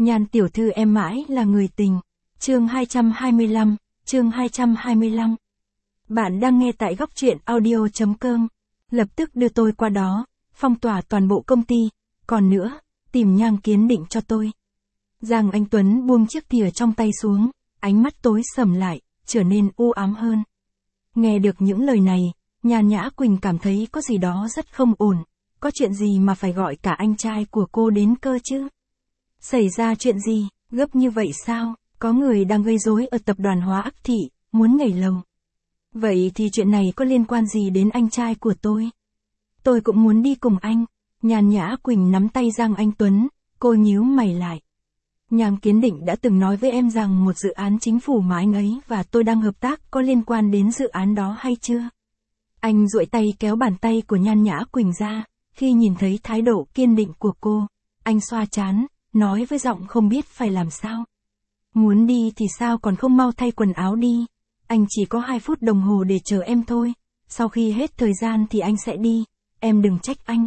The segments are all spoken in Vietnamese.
Nhan tiểu thư em mãi là người tình. Chương 225, chương 225. Bạn đang nghe tại góc truyện audio.com. Lập tức đưa tôi qua đó, phong tỏa toàn bộ công ty, còn nữa, tìm Nhang Kiến Định cho tôi. Giang Anh Tuấn buông chiếc thìa trong tay xuống, ánh mắt tối sầm lại, trở nên u ám hơn. Nghe được những lời này, Nhan Nhã Quỳnh cảm thấy có gì đó rất không ổn, có chuyện gì mà phải gọi cả anh trai của cô đến cơ chứ? Xảy ra chuyện gì, gấp như vậy sao? Có người đang gây rối ở tập đoàn Hóa Ác Thị, muốn nhảy lầu. Vậy thì chuyện này có liên quan gì đến anh trai của tôi? Tôi cũng muốn đi cùng anh. Nhan Nhã Quỳnh nắm tay Giang Anh Tuấn, cô nhíu mày lại. Nhang Kiến Định đã từng nói với em rằng một dự án chính phủ mà anh ấy và tôi đang hợp tác có liên quan đến dự án đó hay chưa? Anh duỗi tay kéo bàn tay của Nhan Nhã Quỳnh ra, khi nhìn thấy thái độ kiên định của cô, anh xoa trán, nói với giọng không biết phải làm sao. Muốn đi thì sao còn không mau thay quần áo đi, anh chỉ có 2 phút đồng hồ để chờ em thôi, sau khi hết thời gian thì anh sẽ đi, em đừng trách anh.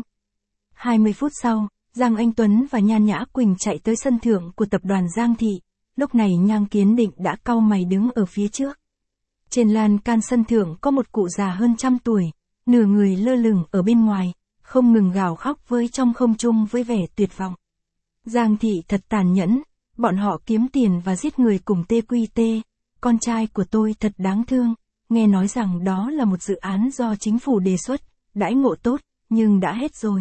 20 phút sau, Giang Anh Tuấn và Nhan Nhã Quỳnh chạy tới sân thượng của tập đoàn Giang Thị, lúc này Nhang Kiến Định đã cau mày đứng ở phía trước. Trên lan can sân thượng có một cụ già hơn 100 tuổi, nửa người lơ lửng ở bên ngoài, không ngừng gào khóc với trong không trung với vẻ tuyệt vọng. Giang Thị thật tàn nhẫn, bọn họ kiếm tiền và giết người cùng TQT, con trai của tôi thật đáng thương, nghe nói rằng đó là một dự án do chính phủ đề xuất, đãi ngộ tốt, nhưng đã hết rồi.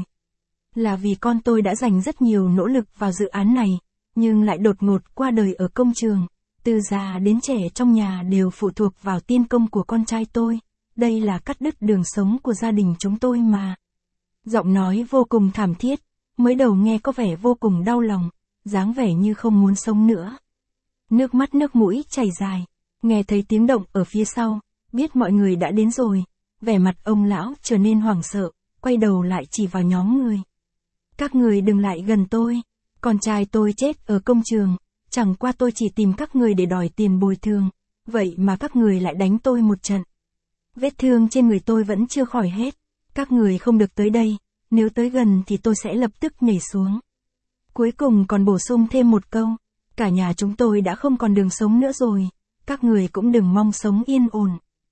Là vì con tôi đã dành rất nhiều nỗ lực vào dự án này, nhưng lại đột ngột qua đời ở công trường, từ già đến trẻ trong nhà đều phụ thuộc vào tiên công của con trai tôi, đây là cắt đứt đường sống của gia đình chúng tôi mà. Giọng nói vô cùng thảm thiết, mới đầu nghe có vẻ vô cùng đau lòng, dáng vẻ như không muốn sống nữa. Nước mắt nước mũi chảy dài, nghe thấy tiếng động ở phía sau, biết mọi người đã đến rồi, vẻ mặt ông lão trở nên hoảng sợ, quay đầu lại chỉ vào nhóm người. Các người đừng lại gần tôi, con trai tôi chết ở công trường, chẳng qua tôi chỉ tìm các người để đòi tiền bồi thường, vậy mà các người lại đánh tôi một trận. Vết thương trên người tôi vẫn chưa khỏi hết, các người không được tới đây, nếu tới gần thì tôi sẽ lập tức nhảy xuống. Cuối cùng còn bổ sung thêm một câu, cả nhà chúng tôi đã không còn đường sống nữa rồi, các người cũng đừng mong sống yên ổn.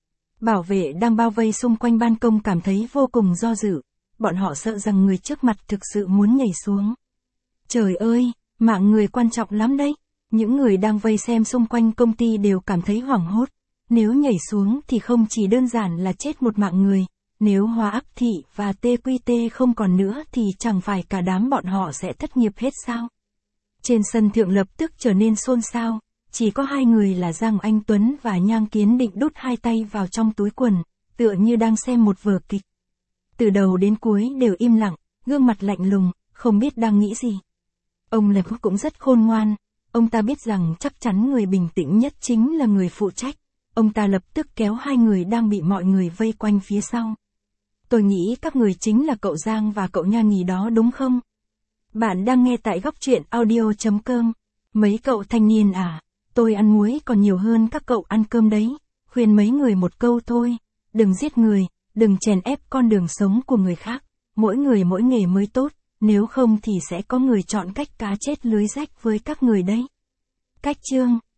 Bảo vệ đang bao vây xung quanh ban công cảm thấy vô cùng do dự, bọn họ sợ rằng người trước mặt thực sự muốn nhảy xuống. Trời ơi, mạng người quan trọng lắm đấy, những người đang vây xem xung quanh công ty đều cảm thấy hoảng hốt, nếu nhảy xuống thì không chỉ đơn giản là chết một mạng người, nếu Hóa Ác Thị và TQT không còn nữa thì chẳng phải cả đám bọn họ sẽ thất nghiệp hết sao? Trên sân thượng lập tức trở nên xôn xao, chỉ có 2 người là Giang Anh Tuấn và Nhang Kiến Định đút 2 tay vào trong túi quần, tựa như đang xem một vở kịch. Từ đầu đến cuối đều im lặng, gương mặt lạnh lùng, không biết đang nghĩ gì. Ông Lập cũng rất khôn ngoan, ông ta biết rằng chắc chắn người bình tĩnh nhất chính là người phụ trách, ông ta lập tức kéo 2 người đang bị mọi người vây quanh phía sau. Tôi nghĩ các người chính là cậu Giang và cậu Nhan nhỉ đó đúng không? Bạn đang nghe tại góc truyện audio.com. Mấy cậu thanh niên à, tôi ăn muối còn nhiều hơn các cậu ăn cơm đấy, khuyên mấy người một câu thôi, đừng giết người, đừng chèn ép con đường sống của người khác, mỗi người mỗi nghề mới tốt, nếu không thì sẽ có người chọn cách cá chết lưới rách với các người đấy. Cách chương